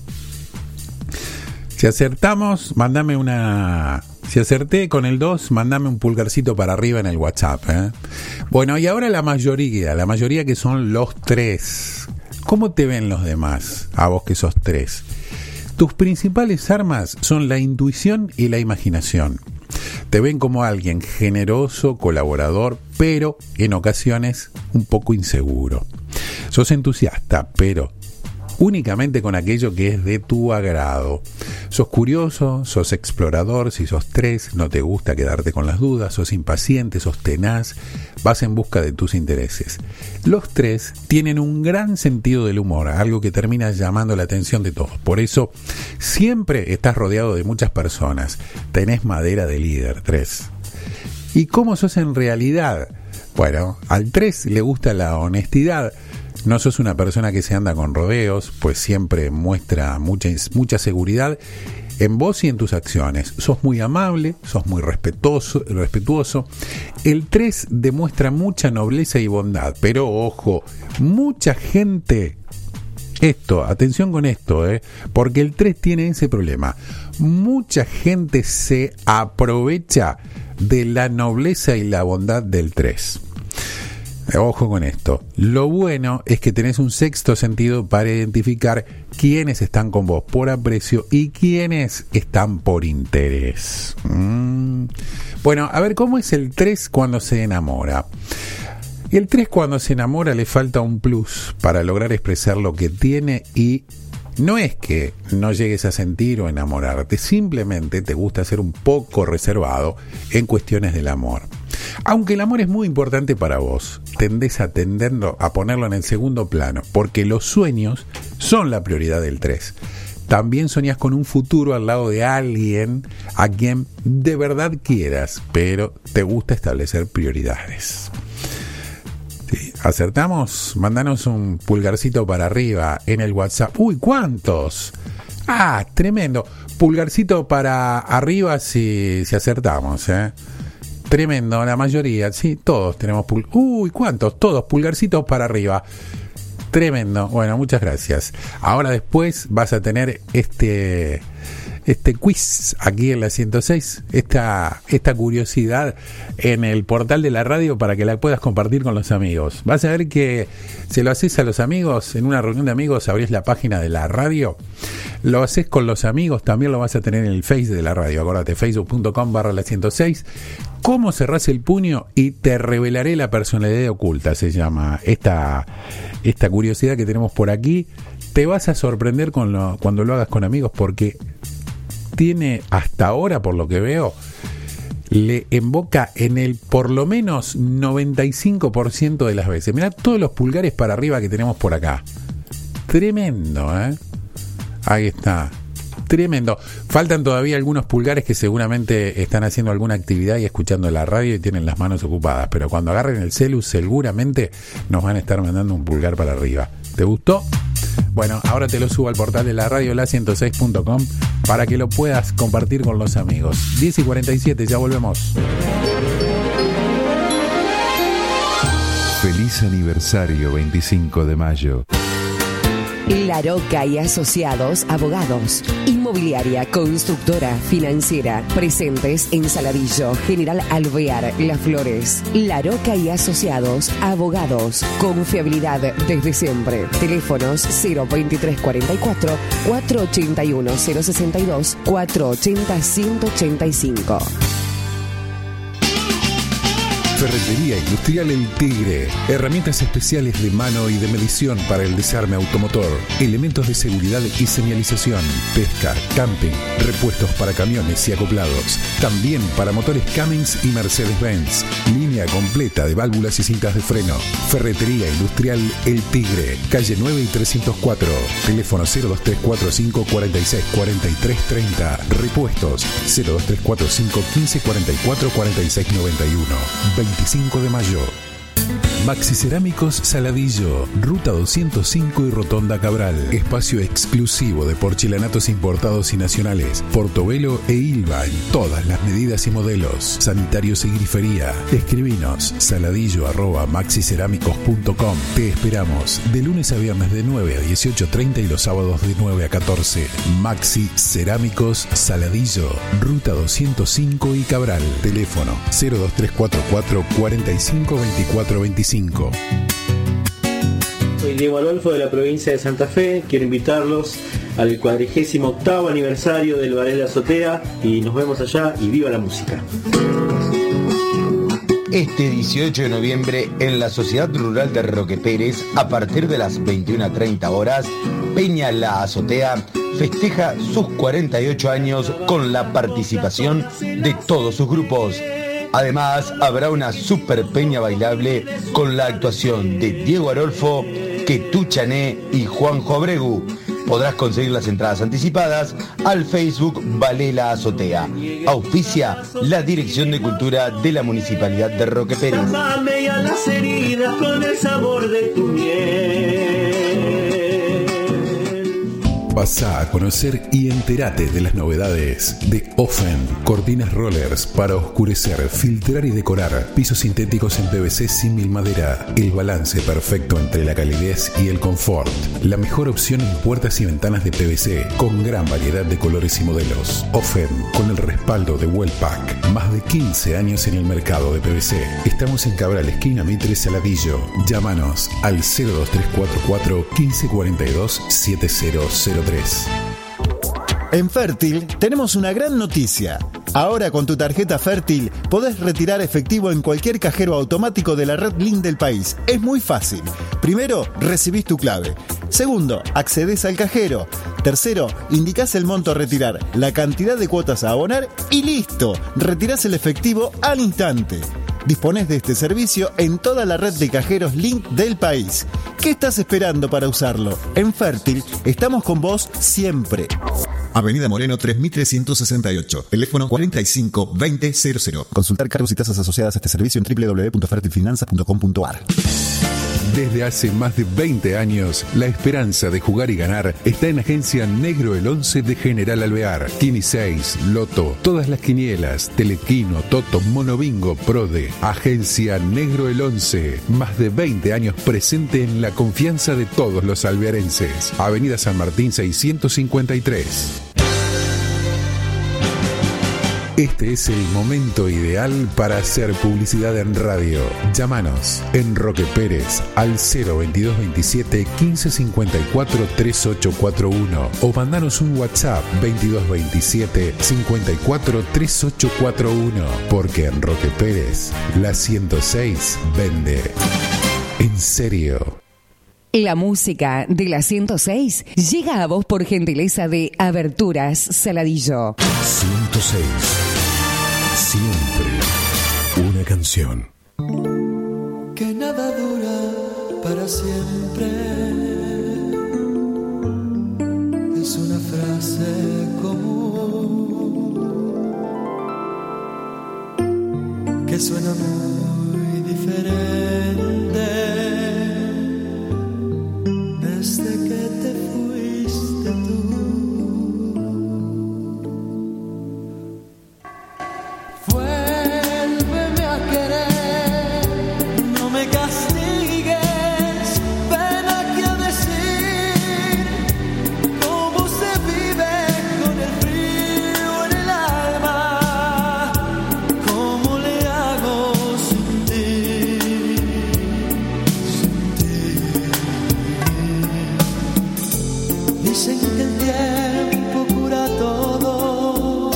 Si acertamos, mandame una... Si acerté con el 2, mandame un pulgarcito para arriba en el WhatsApp, ¿eh? Bueno, y ahora la mayoría que son los 3. ¿Cómo te ven los demás, a vos que sos 3? Tus principales armas son la intuición y la imaginación. Te ven como alguien generoso, colaborador, pero en ocasiones un poco inseguro. Sos entusiasta, pero únicamente con aquello que es de tu agrado. Sos curioso, sos explorador, si sos 3, no te gusta quedarte con las dudas, sos impaciente, sos tenaz, vas en busca de tus intereses. Los 3 tienen un gran sentido del humor, algo que termina llamando la atención de todos. Por eso, siempre estás rodeado de muchas personas. Tenés madera de líder, 3. ¿Y cómo sos en realidad? Bueno, al 3 le gusta la honestidad. No sos una persona que se anda con rodeos, pues siempre muestra mucha seguridad en vos y en tus acciones. Sos muy amable, sos muy respetuoso. El 3 demuestra mucha nobleza y bondad, pero ojo, mucha gente... atención con esto, porque el 3 tiene ese problema. Mucha gente se aprovecha de la nobleza y la bondad del 3. Ojo con esto. Lo bueno es que tenés un sexto sentido para identificar quiénes están con vos por aprecio y quiénes están por interés. Bueno, a ver, ¿cómo es el 3 cuando se enamora? El 3 cuando se enamora le falta un plus para lograr expresar lo que tiene y no es que no llegues a sentir o enamorarte, simplemente te gusta ser un poco reservado en cuestiones del amor. Aunque el amor es muy importante para vos, tendés a ponerlo en el segundo plano, porque los sueños son la prioridad del 3. También soñás con un futuro al lado de alguien a quien de verdad quieras, pero te gusta establecer prioridades. ¿Sí? ¿Acertamos? Mandanos un pulgarcito para arriba en el WhatsApp. ¡Uy, cuántos! ¡Ah, tremendo! Pulgarcito para arriba si acertamos, Tremendo, la mayoría, sí, todos tenemos Uy, ¿cuántos? Todos, pulgarcitos para arriba. Tremendo, bueno, muchas gracias. Ahora después vas a tener este quiz aquí en la 106, esta curiosidad en el portal de la radio para que la puedas compartir con los amigos. Vas a ver que se lo haces a los amigos, en una reunión de amigos abrís la página de la radio, lo haces con los amigos, también lo vas a tener en el Face de la radio, acordate, facebook.com/la106. ¿Cómo cerrás el puño y te revelaré la personalidad oculta? Se llama esta curiosidad que tenemos por aquí. Te vas a sorprender cuando lo hagas con amigos, porque tiene hasta ahora, por lo que veo, le emboca en el por lo menos 95% de las veces. Mirá todos los pulgares para arriba que tenemos por acá. Tremendo, Ahí está. Tremendo. Faltan todavía algunos pulgares que seguramente están haciendo alguna actividad y escuchando la radio y tienen las manos ocupadas, pero cuando agarren el celu seguramente nos van a estar mandando un pulgar para arriba. ¿Te gustó? Bueno, ahora te lo subo al portal de la radio, la106.com, para que lo puedas compartir con los amigos. 10:47, ya volvemos. Feliz aniversario 25 de mayo. La Roca y Asociados Abogados. Inmobiliaria, constructora, financiera. Presentes en Saladillo, General Alvear, Las Flores. La Roca y Asociados Abogados. Confiabilidad desde siempre. Teléfonos 02344 481 062 480 185. Ferretería Industrial El Tigre. Herramientas especiales de mano y de medición para el desarme automotor. Elementos de seguridad y señalización. Pesca, camping, repuestos para camiones y acoplados. También para motores Cummins y Mercedes-Benz. Línea completa de válvulas y cintas de freno. Ferretería Industrial El Tigre. Calle 9 y 304. Teléfono 02345 46 43 30. Repuestos 02345 15 44 46 91. 25 de mayo. Maxi Cerámicos Saladillo, Ruta 205 y Rotonda Cabral. Espacio exclusivo de porcelanatos importados y nacionales, Portobelo e Ilva en todas las medidas y modelos. Sanitarios y grifería. Escribinos saladillo@maxicerámicos.com. Te esperamos de lunes a viernes de 9 a 18:30 y los sábados de 9 a 14. Maxi Cerámicos Saladillo, Ruta 205 y Cabral. Teléfono 02344 45 24 25. Soy Diego Adolfo de la provincia de Santa Fe. Quiero invitarlos al 48º aniversario del Ballet La Azotea y nos vemos allá y viva la música. Este 18 de noviembre en la Sociedad Rural de Roque Pérez, a partir de las 21:30 horas, Peña La Azotea festeja sus 48 años con la participación de todos sus grupos. Además, habrá una super peña bailable con la actuación de Diego Arolfo, Ketú Chané y Juanjo Abregu. Podrás conseguir las entradas anticipadas al Facebook Ballet La Azotea. Auspicia la Dirección de Cultura de la Municipalidad de Roque Pérez. Tapame a las heridas con el sabor de tu miel. Pasá a conocer y entérate de las novedades de Offen. Cortinas rollers para oscurecer, filtrar y decorar. Pisos sintéticos en PVC símil madera. El balance perfecto entre la calidez y el confort. La mejor opción en puertas y ventanas de PVC con gran variedad de colores y modelos. Offen, con el respaldo de Wellpack. Más de 15 años en el mercado de PVC. Estamos en Cabral, esquina Mitre, Saladillo. Llámanos al 02344 1542 7003. En Fértil tenemos una gran noticia. Ahora con tu tarjeta Fértil podés retirar efectivo en cualquier cajero automático de la red Link del país. Es muy fácil. Primero, recibís tu clave. Segundo, accedés al cajero. Tercero, indicás el monto a retirar, la cantidad de cuotas a abonar y listo. Retirás el efectivo al instante. Disponés de este servicio en toda la red de cajeros Link del país. ¿Qué estás esperando para usarlo? En Fértil estamos con vos siempre. Avenida Moreno 3368. Teléfono 45 2000. Consultar cargos y tasas asociadas a este servicio en www.fertilfinanzas.com.ar. Desde hace más de 20 años, la esperanza de jugar y ganar está en Agencia Negro el 11 de General Alvear. Kini 6, Loto, todas las quinielas, Telequino, Toto, Monobingo, Prode. Agencia Negro el 11, más de 20 años presente en la confianza de todos los alvearenses. Avenida San Martín 653. Este es el momento ideal para hacer publicidad en radio. Llámanos en Roque Pérez al 02227 1554 3841 o mandanos un WhatsApp 2227 54 3841, porque en Roque Pérez la 106 vende. En serio. La música de la 106 llega a vos por gentileza de Aberturas Saladillo. 106. Siempre una canción. Que nada dura para siempre. Es una frase común que suena muy diferente desde que te fuiste tú. Vuélveme a querer, no me castigues, ven aquí a decir Dicen que el tiempo cura todo,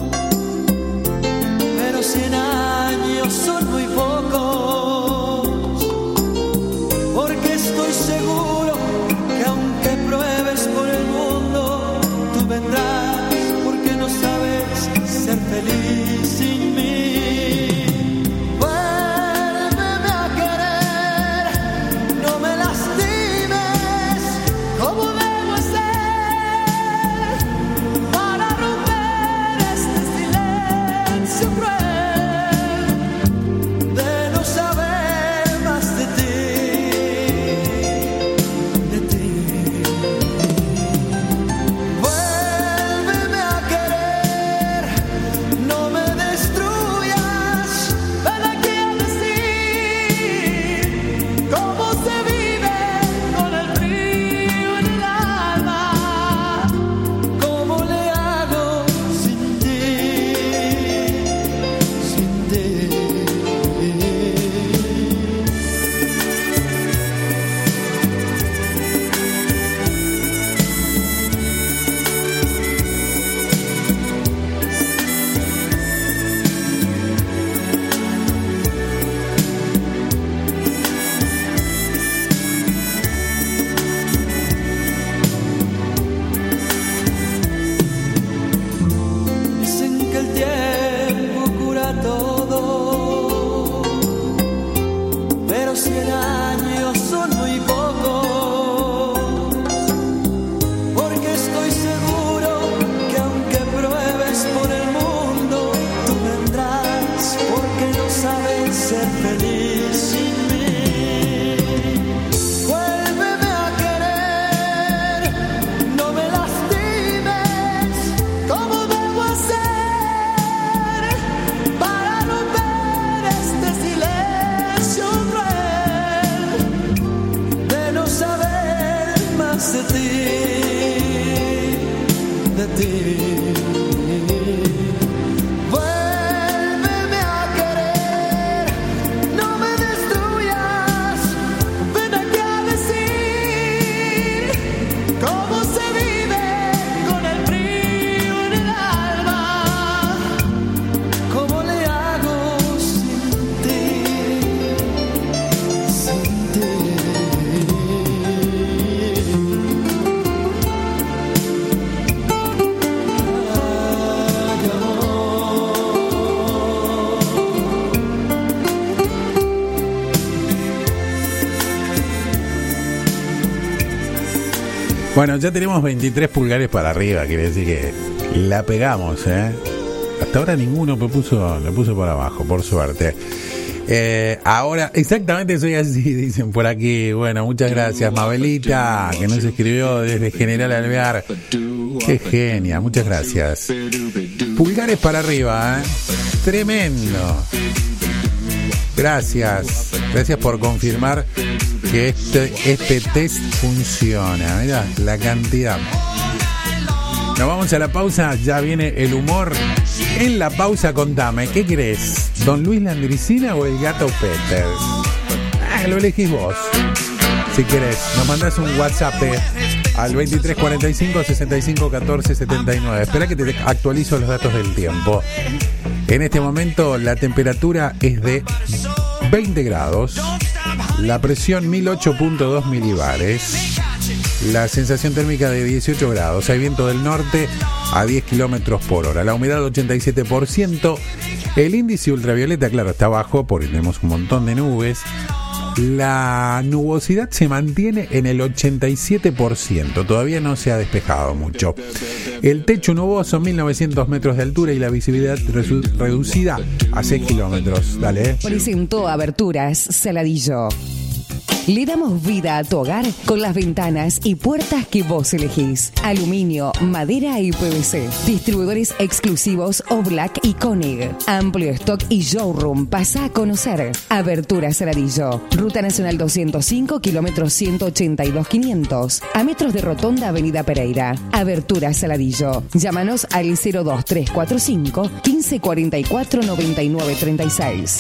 pero 100 años son muy pocos, porque estoy seguro que aunque pruebes por el mundo, tú vendrás, porque no sabes ser feliz sin mí. Vuélveme a querer, no me lastimes, ¿cómo debo hacer para romper este silencio cruel de no saber más de ti, de ti? Vuélveme a querer, no me destruyas, ven aquí a decir cómo se vive con el frío en el alma, cómo le hago sin ti, sin ti. Dicen que el tiempo cura todo, pero 100 años son muy pocos, porque estoy seguro que aunque pruebes por el mundo, tú vendrás, porque no sabes ser feliz sin mí. Vuélveme a querer, no me lastimes, ¿cómo debo hacer para romper este silencio cruel de no saber más de ti, de ti? Vuélveme a querer, no me destruyas, ven aquí a decir cómo se vive con el frío en el alma, cómo le hago sin ti, sin ti. Bueno, ya tenemos 23 pulgares para arriba, quiere decir que la pegamos, ¿eh? Hasta ahora ninguno lo puso por abajo, por suerte. Ahora, exactamente soy así, dicen por aquí. Bueno, muchas gracias, Mabelita, que nos escribió desde General Alvear. Qué genia, muchas gracias. Pulgares para arriba, ¿eh? Tremendo. Gracias por confirmar que este test funciona. Mirá la cantidad. Nos vamos a la pausa, ya viene el humor. En la pausa contame, ¿qué querés? ¿Don Luis Landricina o el Gato Peters? Lo elegís vos. Si querés, nos mandás un WhatsApp al 2345 65 14 79. Espera que te actualizo los datos del tiempo. En este momento la temperatura es de 20 grados, la presión 1008.2 milibares, la sensación térmica de 18 grados, hay viento del norte a 10 kilómetros por hora, la humedad 87%, el índice ultravioleta, claro, está bajo porque tenemos un montón de nubes. La nubosidad se mantiene en el 87%, todavía no se ha despejado mucho. El techo nuboso, 1900 metros de altura y la visibilidad reducida a 6 kilómetros. Dale. Presentó Aberturas Saladillo. Le damos vida a tu hogar con las ventanas y puertas que vos elegís. Aluminio, madera y PVC. Distribuidores exclusivos Oblak y Koenig. Amplio stock y showroom. Pasa a conocer. Aberturas Saladillo. Ruta Nacional 205, kilómetros 182-500. A metros de Rotonda, Avenida Pereira. Aberturas Saladillo. Llámanos al 02345 1544 9936.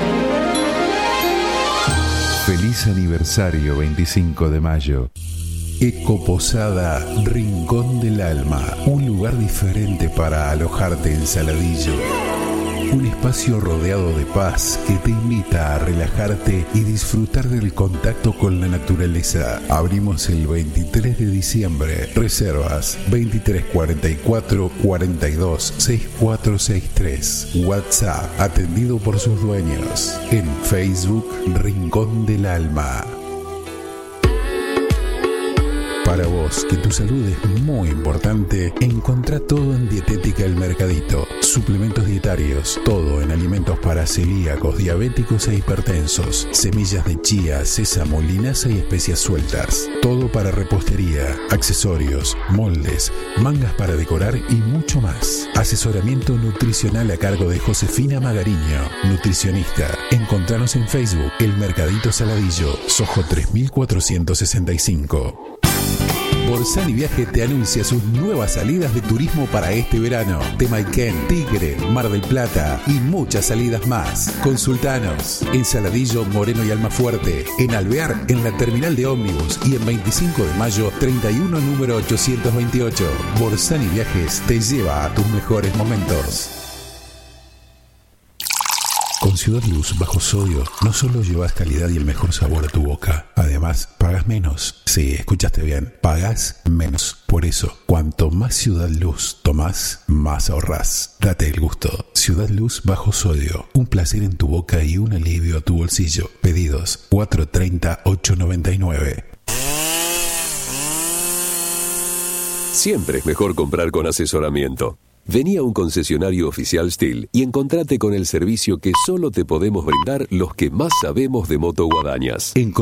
Feliz aniversario 25 de mayo. Ecoposada Rincón del Alma, un lugar diferente para alojarte en Saladillo. Un espacio rodeado de paz que te invita a relajarte y disfrutar del contacto con la naturaleza. Abrimos el 23 de diciembre. Reservas 2344 42 6463. WhatsApp atendido por sus dueños. En Facebook Rincón del Alma. Para vos, que tu salud es muy importante, encontrá todo en Dietética El Mercadito. Suplementos dietarios, todo en alimentos para celíacos, diabéticos e hipertensos. Semillas de chía, sésamo, linaza y especias sueltas. Todo para repostería, accesorios, moldes, mangas para decorar y mucho más. Asesoramiento nutricional a cargo de Josefina Magariño, nutricionista. Encontranos en Facebook El Mercadito Saladillo, Sojo 3465. Borsani Viaje te anuncia sus nuevas salidas de turismo para este verano. Temayquén, Tigre, Mar del Plata y muchas salidas más. Consultanos en Saladillo, Moreno y Almafuerte, en Alvear, en la terminal de ómnibus y en 25 de mayo 31 número 828. Borsani Viajes te lleva a tus mejores momentos. Con Ciudad Luz bajo sodio no solo llevas calidad y el mejor sabor a tu boca, además pagas menos. Sí, escuchaste bien, pagas menos. Por eso, cuanto más Ciudad Luz tomás, más ahorrás. Date el gusto. Ciudad Luz bajo sodio, un placer en tu boca y un alivio a tu bolsillo. Pedidos 430-899. Siempre es mejor comprar con asesoramiento. Vení a un concesionario oficial STIHL y encontrate con el servicio que solo te podemos brindar los que más sabemos de motoguadañas.